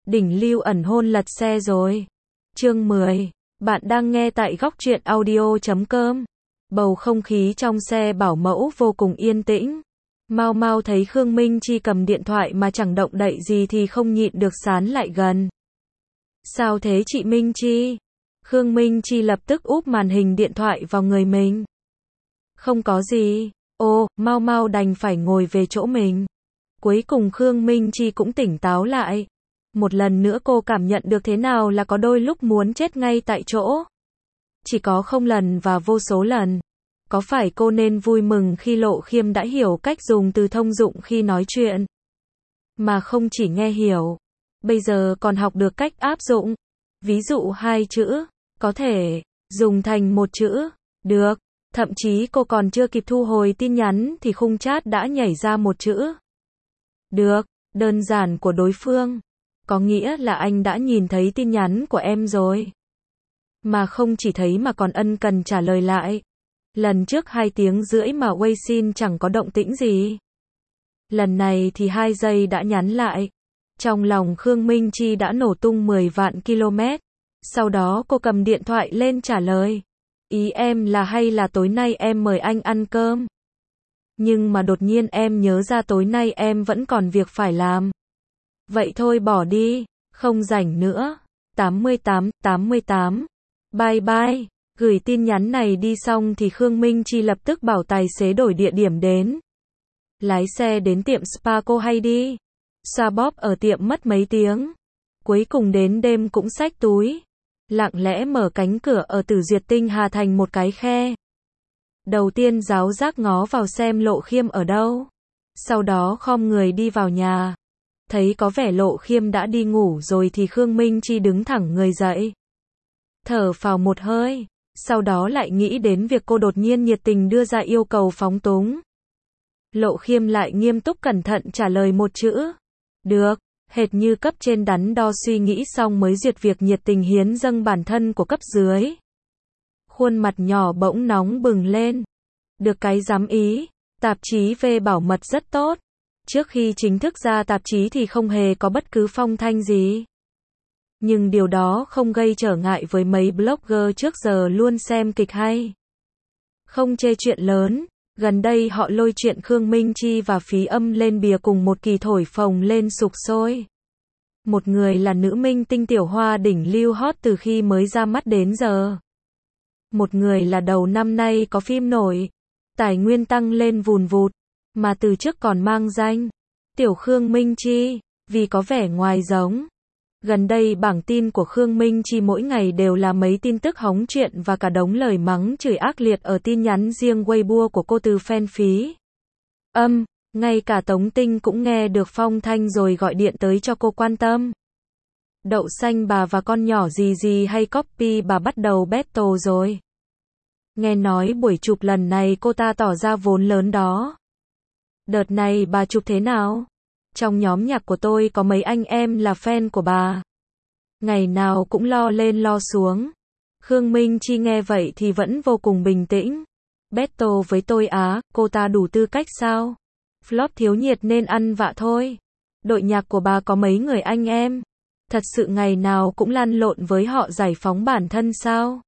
Đỉnh lưu ẩn hôn lật xe rồi. Chương 10. Bạn đang nghe tại góc truyện audio.com. Bầu không khí trong xe bảo mẫu vô cùng yên tĩnh. Mau mau thấy Khương Minh Chi cầm điện thoại mà chẳng động đậy gì thì không nhịn được sán lại gần. Sao thế chị Minh Chi? Khương Minh Chi lập tức úp màn hình điện thoại vào người mình. Không có gì. Ô, mau mau đành phải ngồi về chỗ mình. Cuối cùng Khương Minh Chi cũng tỉnh táo lại. Một lần nữa cô cảm nhận được thế nào là có đôi lúc muốn chết ngay tại chỗ. Chỉ có không lần và vô số lần. Có phải cô nên vui mừng khi Lộ Khiêm đã hiểu cách dùng từ thông dụng khi nói chuyện? Mà không chỉ nghe hiểu, bây giờ còn học được cách áp dụng. Ví dụ hai chữ, có thể dùng thành một chữ, được. Thậm chí cô còn chưa kịp thu hồi tin nhắn thì khung chat đã nhảy ra một chữ. Được, đơn giản của đối phương. Có nghĩa là anh đã nhìn thấy tin nhắn của em rồi. Mà không chỉ thấy mà còn ân cần trả lời lại. Lần trước 2 tiếng rưỡi mà Weixin chẳng có động tĩnh gì. Lần này thì 2 giây đã nhắn lại. Trong lòng Khương Minh Chi đã nổ tung 10 vạn km. Sau đó cô cầm điện thoại lên trả lời. Ý em là hay là tối nay em mời anh ăn cơm. Nhưng mà đột nhiên em nhớ ra tối nay em vẫn còn việc phải làm. Vậy thôi bỏ đi, không rảnh nữa. 88. Bye bye. Gửi tin nhắn này đi xong thì Khương Minh Chi lập tức bảo tài xế đổi địa điểm đến. Lái xe đến tiệm spa cô hay đi. Xoa bóp ở tiệm mất mấy tiếng. Cuối cùng đến đêm cũng xách túi. Lặng lẽ mở cánh cửa ở Tử Duyệt Tinh Hà thành một cái khe. Đầu tiên giáo giác ngó vào xem Lộ Khiêm ở đâu. Sau đó khom người đi vào nhà. Thấy có vẻ Lộ Khiêm đã đi ngủ rồi thì Khương Minh Chi đứng thẳng người dậy. Thở phào một hơi. Sau đó lại nghĩ đến việc cô đột nhiên nhiệt tình đưa ra yêu cầu phóng túng. Lộ Khiêm lại nghiêm túc cẩn thận trả lời một chữ. Được. Hệt như cấp trên đắn đo suy nghĩ xong mới duyệt việc nhiệt tình hiến dâng bản thân của cấp dưới. Khuôn mặt nhỏ bỗng nóng bừng lên. Được cái dám ý. Tạp chí về bảo mật rất tốt. Trước khi chính thức ra tạp chí thì không hề có bất cứ phong thanh gì. Nhưng điều đó không gây trở ngại với mấy blogger trước giờ luôn xem kịch hay. Không chê chuyện lớn. Gần đây họ lôi chuyện Khương Minh Chi và Phí Âm lên bìa cùng một kỳ thổi phồng lên sục sôi. Một người là nữ minh tinh tiểu hoa đỉnh lưu hot từ khi mới ra mắt đến giờ. Một người là đầu năm nay có phim nổi. Tài nguyên tăng lên vùn vụt. Mà từ trước còn mang danh Tiểu Khương Minh Chi. Vì có vẻ ngoài giống. Gần đây bảng tin của Khương Minh Chi mỗi ngày đều là mấy tin tức hóng chuyện và cả đống lời mắng chửi ác liệt ở tin nhắn riêng Weibo của cô từ fan Phí Âm. Ngay cả Tống Tinh cũng nghe được phong thanh rồi gọi điện tới cho cô quan tâm. Đậu xanh bà và con nhỏ gì gì hay copy bà bắt đầu battle rồi. Nghe nói buổi chụp lần này cô ta tỏ ra vốn lớn đó. Đợt này bà chụp thế nào? Trong nhóm nhạc của tôi có mấy anh em là fan của bà. Ngày nào cũng lo lên lo xuống. Khương Minh Chi nghe vậy thì vẫn vô cùng bình tĩnh. Battle với tôi á, cô ta đủ tư cách sao? Flop thiếu nhiệt nên ăn vạ thôi. Đội nhạc của bà có mấy người anh em? Thật sự ngày nào cũng lăn lộn với họ giải phóng bản thân sao?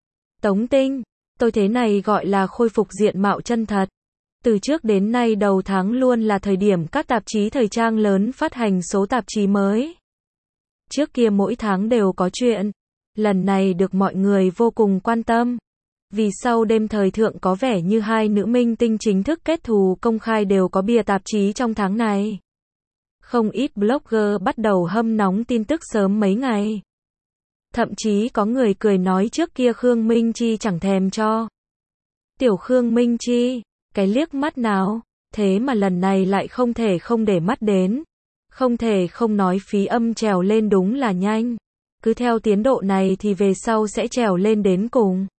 Tống Tinh, tôi thế này gọi là khôi phục diện mạo chân thật. Từ trước đến nay đầu tháng luôn là thời điểm các tạp chí thời trang lớn phát hành số tạp chí mới. Trước kia mỗi tháng đều có chuyện. Lần này được mọi người vô cùng quan tâm. Vì sau đêm thời thượng có vẻ như 2 nữ minh tinh chính thức kết thù công khai đều có bìa tạp chí trong tháng này. Không ít blogger bắt đầu hâm nóng tin tức sớm mấy ngày. Thậm chí có người cười nói trước kia Khương Minh Chi chẳng thèm cho Tiểu Khương Minh Chi cái liếc mắt nào, thế mà lần này lại không thể không để mắt đến. Không thể không nói Phí Âm trèo lên đúng là nhanh. Cứ theo tiến độ này thì về sau sẽ trèo lên đến cùng.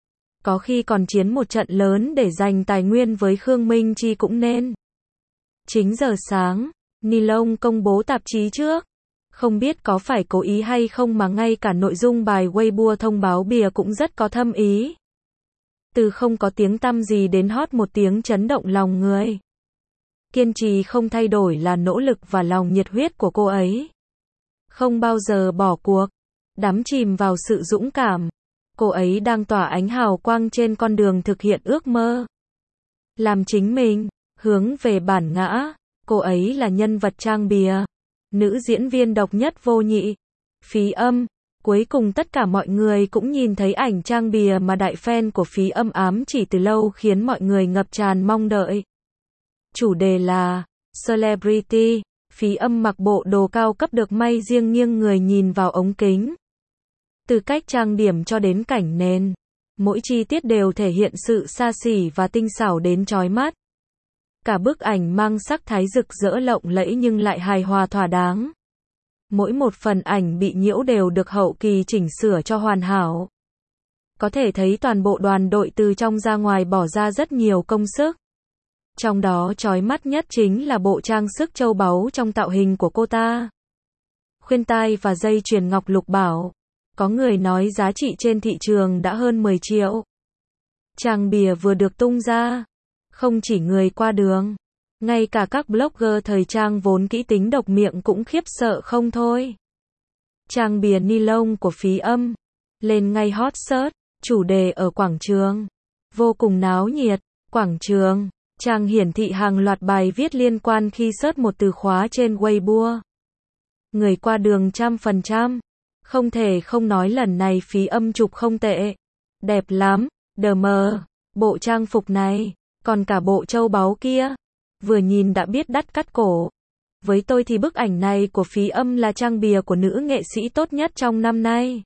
Có khi còn chiến một trận lớn để giành tài nguyên với Khương Minh Chi cũng nên. 9 giờ sáng, Nilong công bố tạp chí trước. Không biết có phải cố ý hay không mà ngay cả nội dung bài Weibo thông báo bìa cũng rất có thâm ý. Từ không có tiếng tăm gì đến hot một tiếng chấn động lòng người. Kiên trì không thay đổi là nỗ lực và lòng nhiệt huyết của cô ấy. không bao giờ bỏ cuộc, đắm chìm vào sự dũng cảm. Cô ấy đang tỏa ánh hào quang trên con đường thực hiện ước mơ. Làm chính mình, hướng về bản ngã. Cô ấy là nhân vật Trang Bìa, nữ diễn viên độc nhất vô nhị. Phí Âm. Cuối cùng tất cả mọi người cũng nhìn thấy ảnh Trang Bìa mà đại fan của Phí Âm ám chỉ từ lâu, khiến mọi người ngập tràn mong đợi. Chủ đề là Celebrity. Phí Âm mặc bộ đồ cao cấp được may riêng, nghiêng người nhìn vào ống kính. Từ cách trang điểm cho đến cảnh nền, mỗi chi tiết đều thể hiện sự xa xỉ và tinh xảo đến chói mắt. Cả bức ảnh mang sắc thái rực rỡ lộng lẫy nhưng lại hài hòa thỏa đáng. Mỗi một phần ảnh bị nhiễu đều được hậu kỳ chỉnh sửa cho hoàn hảo. Có thể thấy toàn bộ đoàn đội từ trong ra ngoài bỏ ra rất nhiều công sức. Trong đó chói mắt nhất chính là bộ trang sức châu báu trong tạo hình của cô ta. Khuyên tai và dây chuyền ngọc lục bảo. Có người nói giá trị trên thị trường đã hơn 10 triệu. Trang Bìa vừa được tung ra, không chỉ người qua đường, ngay cả các blogger thời trang vốn kỹ tính độc miệng cũng khiếp sợ không thôi. Trang Bìa ni lông của Phí Âm lên ngay hot search, chủ đề ở quảng trường, vô cùng náo nhiệt. Quảng trường, trang hiển thị hàng loạt bài viết liên quan khi search một từ khóa trên Weibo. Người qua đường 100%. Không thể không nói lần này Phí Âm chụp không tệ. Đẹp lắm, đờ mờ. Bộ trang phục này, còn cả bộ châu báu kia, vừa nhìn đã biết đắt cắt cổ. Với tôi thì bức ảnh này của Phí Âm là Trang Bìa của nữ nghệ sĩ tốt nhất trong năm nay.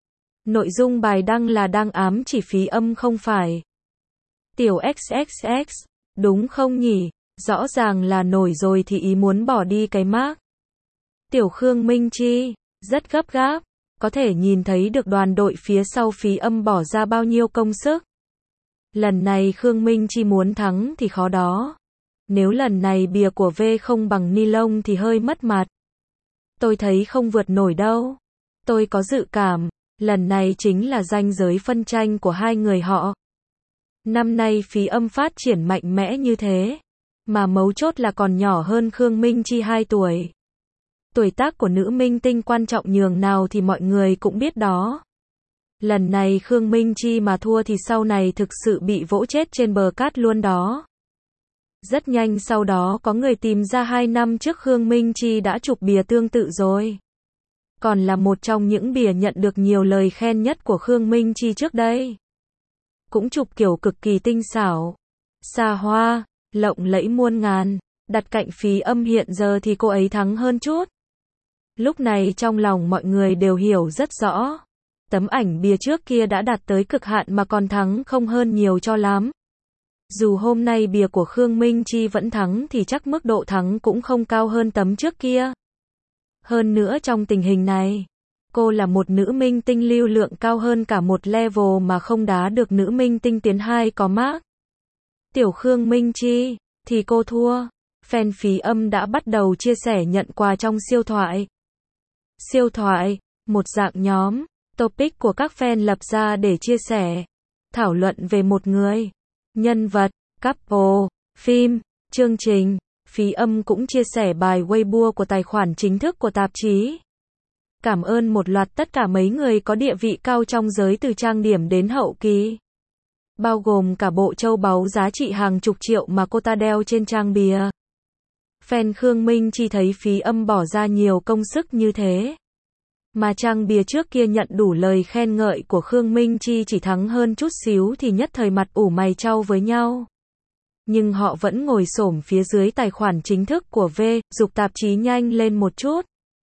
Nội dung bài đăng là đang ám chỉ Phí Âm không phải Tiểu XXX, đúng không nhỉ? Rõ ràng là nổi rồi thì ý muốn bỏ đi cái mác. Tiểu Khương Minh Chi, rất gấp gáp, có thể nhìn thấy được đoàn đội phía sau Phí Âm bỏ ra bao nhiêu công sức. Lần này Khương Minh Chi muốn thắng thì khó đó. Nếu lần này bìa của V không bằng ni lông thì hơi mất mặt. Tôi thấy không vượt nổi đâu. Tôi có dự cảm, lần này chính là ranh giới phân tranh của hai người họ. Năm nay Phí Âm phát triển mạnh mẽ như thế, mà mấu chốt là còn nhỏ hơn Khương Minh Chi 2 tuổi. Tuổi tác của nữ minh tinh quan trọng nhường nào thì mọi người cũng biết đó. Lần này Khương Minh Chi mà thua thì sau này thực sự bị vỗ chết trên bờ cát luôn đó. Rất nhanh sau đó có người tìm ra 2 năm trước Khương Minh Chi đã chụp bìa tương tự rồi. Còn là một trong những bìa nhận được nhiều lời khen nhất của Khương Minh Chi trước đây. Cũng chụp kiểu cực kỳ tinh xảo, xa hoa, lộng lẫy muôn ngàn. Đặt cạnh Phí Âm hiện giờ thì cô ấy thắng hơn chút. Lúc này trong lòng mọi người đều hiểu rất rõ. Tấm ảnh bìa trước kia đã đạt tới cực hạn mà còn thắng không hơn nhiều cho lắm. Dù hôm nay bìa của Khương Minh Chi vẫn thắng thì chắc mức độ thắng cũng không cao hơn tấm trước kia. Hơn nữa trong tình hình này, cô là một nữ minh tinh lưu lượng cao hơn cả một level mà không đá được nữ minh tinh tiến 2 có mác. Tiểu Khương Minh Chi, thì cô thua. Fan Phí Âm đã bắt đầu chia sẻ nhận quà trong siêu thoại. Siêu thoại, một dạng nhóm, topic của các fan lập ra để chia sẻ, thảo luận về một người, nhân vật, couple, phim, chương trình. Phí Âm cũng chia sẻ bài Weibo của tài khoản chính thức của tạp chí. Cảm ơn một loạt tất cả mấy người có địa vị cao trong giới từ trang điểm đến hậu kỳ. Bao gồm cả bộ châu báu giá trị hàng chục triệu mà cô ta đeo trên trang bìa. Fan Khương Minh Chi thấy Phí Âm bỏ ra nhiều công sức như thế, mà trang bìa trước kia nhận đủ lời khen ngợi của Khương Minh Chi chỉ thắng hơn chút xíu thì nhất thời mặt ủ mày chau với nhau. Nhưng họ vẫn ngồi xổm phía dưới tài khoản chính thức của V, giục tạp chí nhanh lên một chút.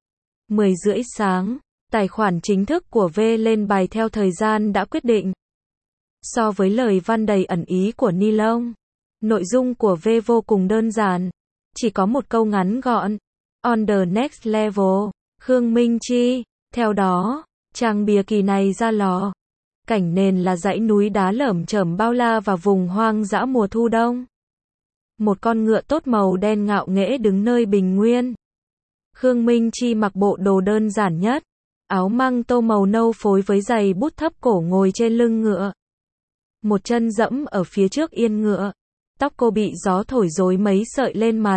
10:30 sáng, tài khoản chính thức của V lên bài theo thời gian đã quyết định. So với lời văn đầy ẩn ý của ni lông, nội dung của V vô cùng đơn giản. Chỉ có một câu ngắn gọn. On the next level, Khương Minh Chi. Theo đó, trang bìa kỳ này ra lò. Cảnh nền là dãy núi đá lởm chởm bao la và vùng hoang dã mùa thu đông. Một con ngựa tốt màu đen ngạo nghễ đứng nơi bình nguyên. Khương Minh Chi mặc bộ đồ đơn giản nhất. Áo măng tô màu nâu phối với giày bút thấp cổ ngồi trên lưng ngựa. Một chân dẫm ở phía trước yên ngựa. Tóc cô bị gió thổi rối mấy sợi lên mặt.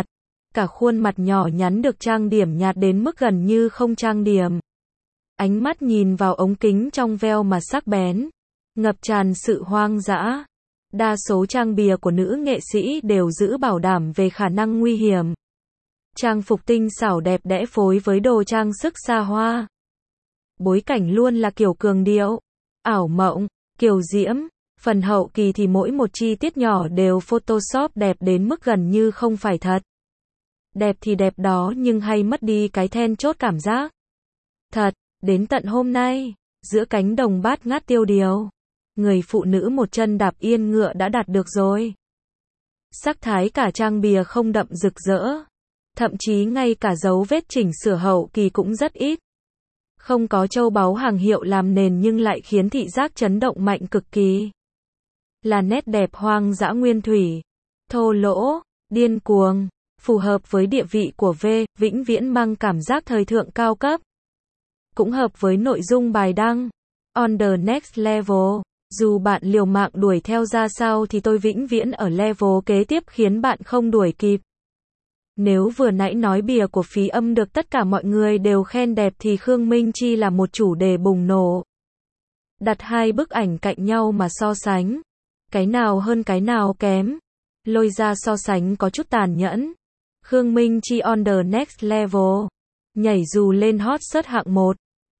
cả khuôn mặt nhỏ nhắn được trang điểm nhạt đến mức gần như không trang điểm. Ánh mắt nhìn vào ống kính trong veo mà sắc bén, ngập tràn sự hoang dã. Đa số trang bìa của nữ nghệ sĩ đều giữ bảo đảm về khả năng nguy hiểm. Trang phục tinh xảo đẹp đẽ phối với đồ trang sức xa hoa. Bối cảnh luôn là kiểu cường điệu, ảo mộng, kiều diễm. Phần hậu kỳ thì mỗi một chi tiết nhỏ đều Photoshop đẹp đến mức gần như không phải thật. Đẹp thì đẹp đó nhưng hay mất đi cái then chốt cảm giác thật. Đến tận hôm nay, giữa cánh đồng bát ngát tiêu điều, người phụ nữ một chân đạp yên ngựa đã đạt được rồi. Sắc thái cả trang bìa không đậm rực rỡ. Thậm chí ngay cả dấu vết chỉnh sửa hậu kỳ cũng rất ít. Không có châu báu hàng hiệu làm nền nhưng lại khiến thị giác chấn động mạnh cực kỳ. Là nét đẹp hoang dã nguyên thủy, thô lỗ, điên cuồng, phù hợp với địa vị của V, vĩnh viễn mang cảm giác thời thượng cao cấp. Cũng hợp với nội dung bài đăng. On the next level, dù bạn liều mạng đuổi theo ra sao thì tôi vĩnh viễn ở level kế tiếp khiến bạn không đuổi kịp. Nếu vừa nãy nói bìa của Phí Âm được tất cả mọi người đều khen đẹp thì Khương Minh Chi là một chủ đề bùng nổ. Đặt hai bức ảnh cạnh nhau mà so sánh. Cái nào hơn cái nào kém. Lôi ra so sánh có chút tàn nhẫn. Khương Minh Chi on the next level. Nhảy dù lên hot search hạng 1.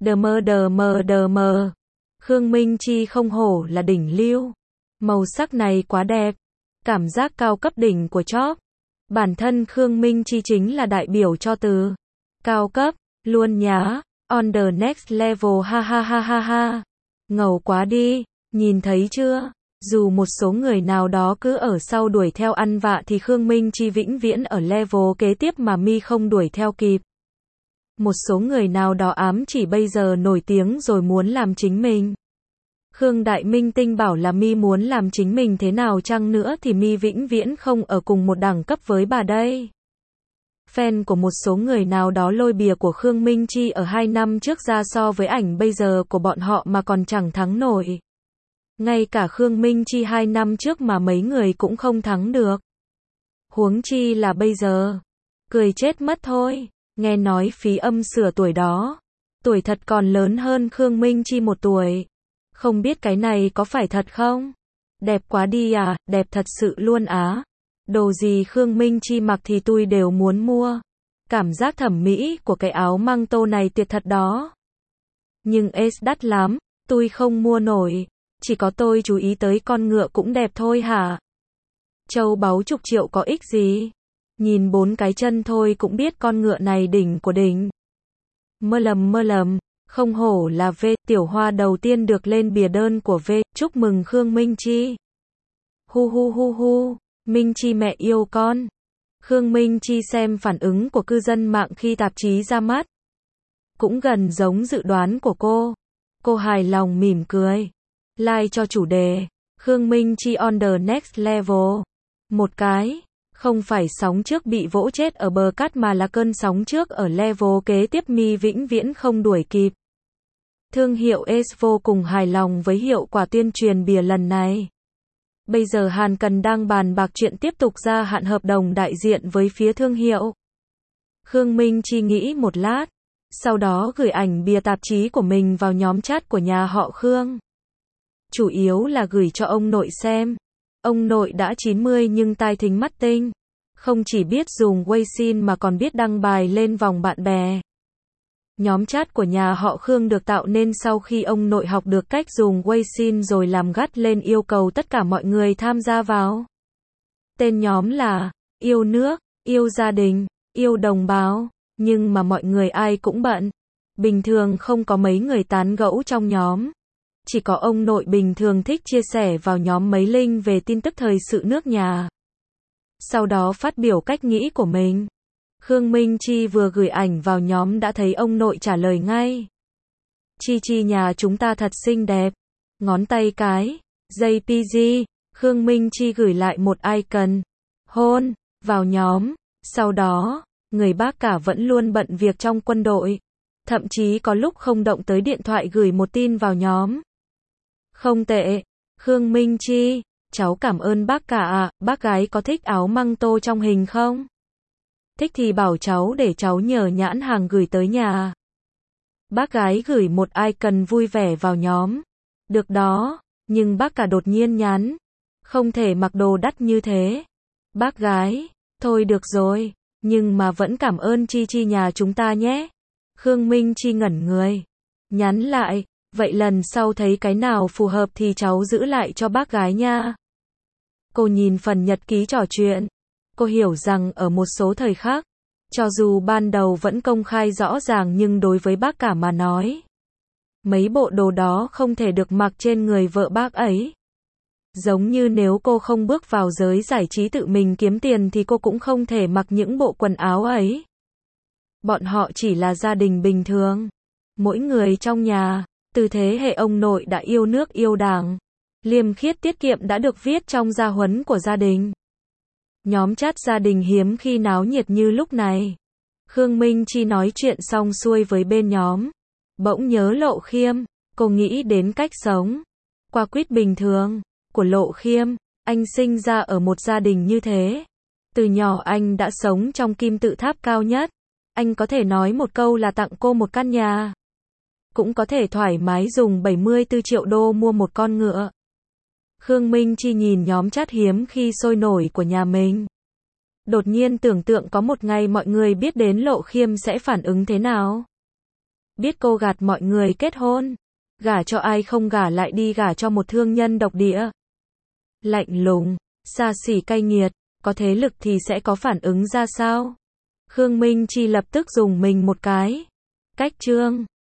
Đm. Khương Minh Chi không hổ là đỉnh lưu. Màu sắc này quá đẹp. Cảm giác cao cấp đỉnh của chóp. Bản thân Khương Minh Chi chính là đại biểu cho từ cao cấp, luôn nhá, on the next level ha ha ha ha ha. Ngầu quá đi, nhìn thấy chưa? Dù một số người nào đó cứ ở sau đuổi theo ăn vạ thì Khương Minh Chi vĩnh viễn ở level kế tiếp mà mi không đuổi theo kịp. Một số người nào đó ám chỉ bây giờ nổi tiếng rồi muốn làm chính mình. Khương Đại Minh Tinh bảo là mi muốn làm chính mình thế nào chăng nữa thì mi vĩnh viễn không ở cùng một đẳng cấp với bà đây. Fan của một số người nào đó lôi bìa của Khương Minh Chi ở 2 năm trước ra so với ảnh bây giờ của bọn họ mà còn chẳng thắng nổi. Ngay cả Khương Minh Chi 2 năm trước mà mấy người cũng không thắng được. Huống chi là bây giờ. Cười chết mất thôi. Nghe nói Phí Âm sửa tuổi đó. Tuổi thật còn lớn hơn Khương Minh Chi 1 tuổi. Không biết cái này có phải thật không? Đẹp quá đi à, đẹp thật sự luôn á. Đồ gì Khương Minh Chi mặc thì tôi đều muốn mua. Cảm giác thẩm mỹ của cái áo măng tô này tuyệt thật đó. Nhưng đắt lắm, tôi không mua nổi. Chỉ có tôi chú ý tới con ngựa cũng đẹp thôi hả? Châu báu chục triệu có ích gì? Nhìn 4 cái chân thôi cũng biết con ngựa này đỉnh của đỉnh. Mơ lầm. Không hổ là V, tiểu hoa đầu tiên được lên bìa đơn của V, chúc mừng Khương Minh Chi. Hu, Minh Chi mẹ yêu con. Khương Minh Chi xem phản ứng của cư dân mạng khi tạp chí ra mắt. Cũng gần giống dự đoán của cô. Cô hài lòng mỉm cười. Like cho chủ đề. Khương Minh Chi on the next level. Một cái. Không phải sóng trước bị vỗ chết ở bờ cát mà là cơn sóng trước ở level kế tiếp mi vĩnh viễn không đuổi kịp. Thương hiệu Ace vô cùng hài lòng với hiệu quả tuyên truyền bìa lần này. Bây giờ Hàn Cần đang bàn bạc chuyện tiếp tục gia hạn hợp đồng đại diện với phía thương hiệu. Khương Minh Chi nghĩ một lát, sau đó gửi ảnh bìa tạp chí của mình vào nhóm chat của nhà họ Khương. Chủ yếu là gửi cho ông nội xem. Ông nội đã 90 nhưng tai thính mắt tinh. Không chỉ biết dùng Weixin mà còn biết đăng bài lên vòng bạn bè. Nhóm chat của nhà họ Khương được tạo nên sau khi ông nội học được cách dùng Weixin rồi làm gắt lên yêu cầu tất cả mọi người tham gia vào. Tên nhóm là yêu nước, yêu gia đình, yêu đồng bào, nhưng mà mọi người ai cũng bận. Bình thường không có mấy người tán gẫu trong nhóm. Chỉ có ông nội bình thường thích chia sẻ vào nhóm mấy link về tin tức thời sự nước nhà. Sau đó phát biểu cách nghĩ của mình. Khương Minh Chi vừa gửi ảnh vào nhóm đã thấy ông nội trả lời ngay. Chi nhà chúng ta thật xinh đẹp. Ngón tay cái. JPG. Khương Minh Chi gửi lại một icon. Hôn. Vào nhóm. Sau đó, người bác cả vẫn luôn bận việc trong quân đội. Thậm chí có lúc không động tới điện thoại gửi một tin vào nhóm. Không tệ. Khương Minh Chi. Cháu cảm ơn bác cả ạ. Bác gái có thích áo măng tô trong hình không? Thích thì bảo cháu để cháu nhờ nhãn hàng gửi tới nhà. Bác gái gửi một icon vui vẻ vào nhóm. Được đó, nhưng bác cả đột nhiên nhắn. Không thể mặc đồ đắt như thế. Bác gái, thôi được rồi, nhưng mà vẫn cảm ơn Chi Chi nhà chúng ta nhé. Khương Minh Chi ngẩn người. Nhắn lại, vậy lần sau thấy cái nào phù hợp thì cháu giữ lại cho bác gái nha. Cô nhìn phần nhật ký trò chuyện. Cô hiểu rằng ở một số thời khắc, cho dù ban đầu vẫn công khai rõ ràng nhưng đối với bác cả mà nói, mấy bộ đồ đó không thể được mặc trên người vợ bác ấy. Giống như nếu cô không bước vào giới giải trí tự mình kiếm tiền thì cô cũng không thể mặc những bộ quần áo ấy. Bọn họ chỉ là gia đình bình thường. Mỗi người trong nhà, từ thế hệ ông nội đã yêu nước yêu đảng, liêm khiết tiết kiệm đã được viết trong gia huấn của gia đình. Nhóm chat gia đình hiếm khi náo nhiệt như lúc này. Khương Minh Chi nói chuyện xong xuôi với bên nhóm. Bỗng nhớ Lộ Khiêm, cô nghĩ đến cách sống qua quýt bình thường của Lộ Khiêm. Anh sinh ra ở một gia đình như thế. Từ nhỏ anh đã sống trong kim tự tháp cao nhất. Anh có thể nói một câu là tặng cô một căn nhà. Cũng có thể thoải mái dùng 74 triệu đô mua một con ngựa. Khương Minh Chi nhìn nhóm chat hiếm khi sôi nổi của nhà mình. Đột nhiên tưởng tượng có một ngày mọi người biết đến Lộ Khiêm sẽ phản ứng thế nào. Biết cô gạt mọi người kết hôn, gả cho ai không gả lại đi gả cho một thương nhân độc địa. Lạnh lùng, xa xỉ cay nghiệt, có thế lực thì sẽ có phản ứng ra sao? Khương Minh Chi lập tức dùng mình một cái. Cách chương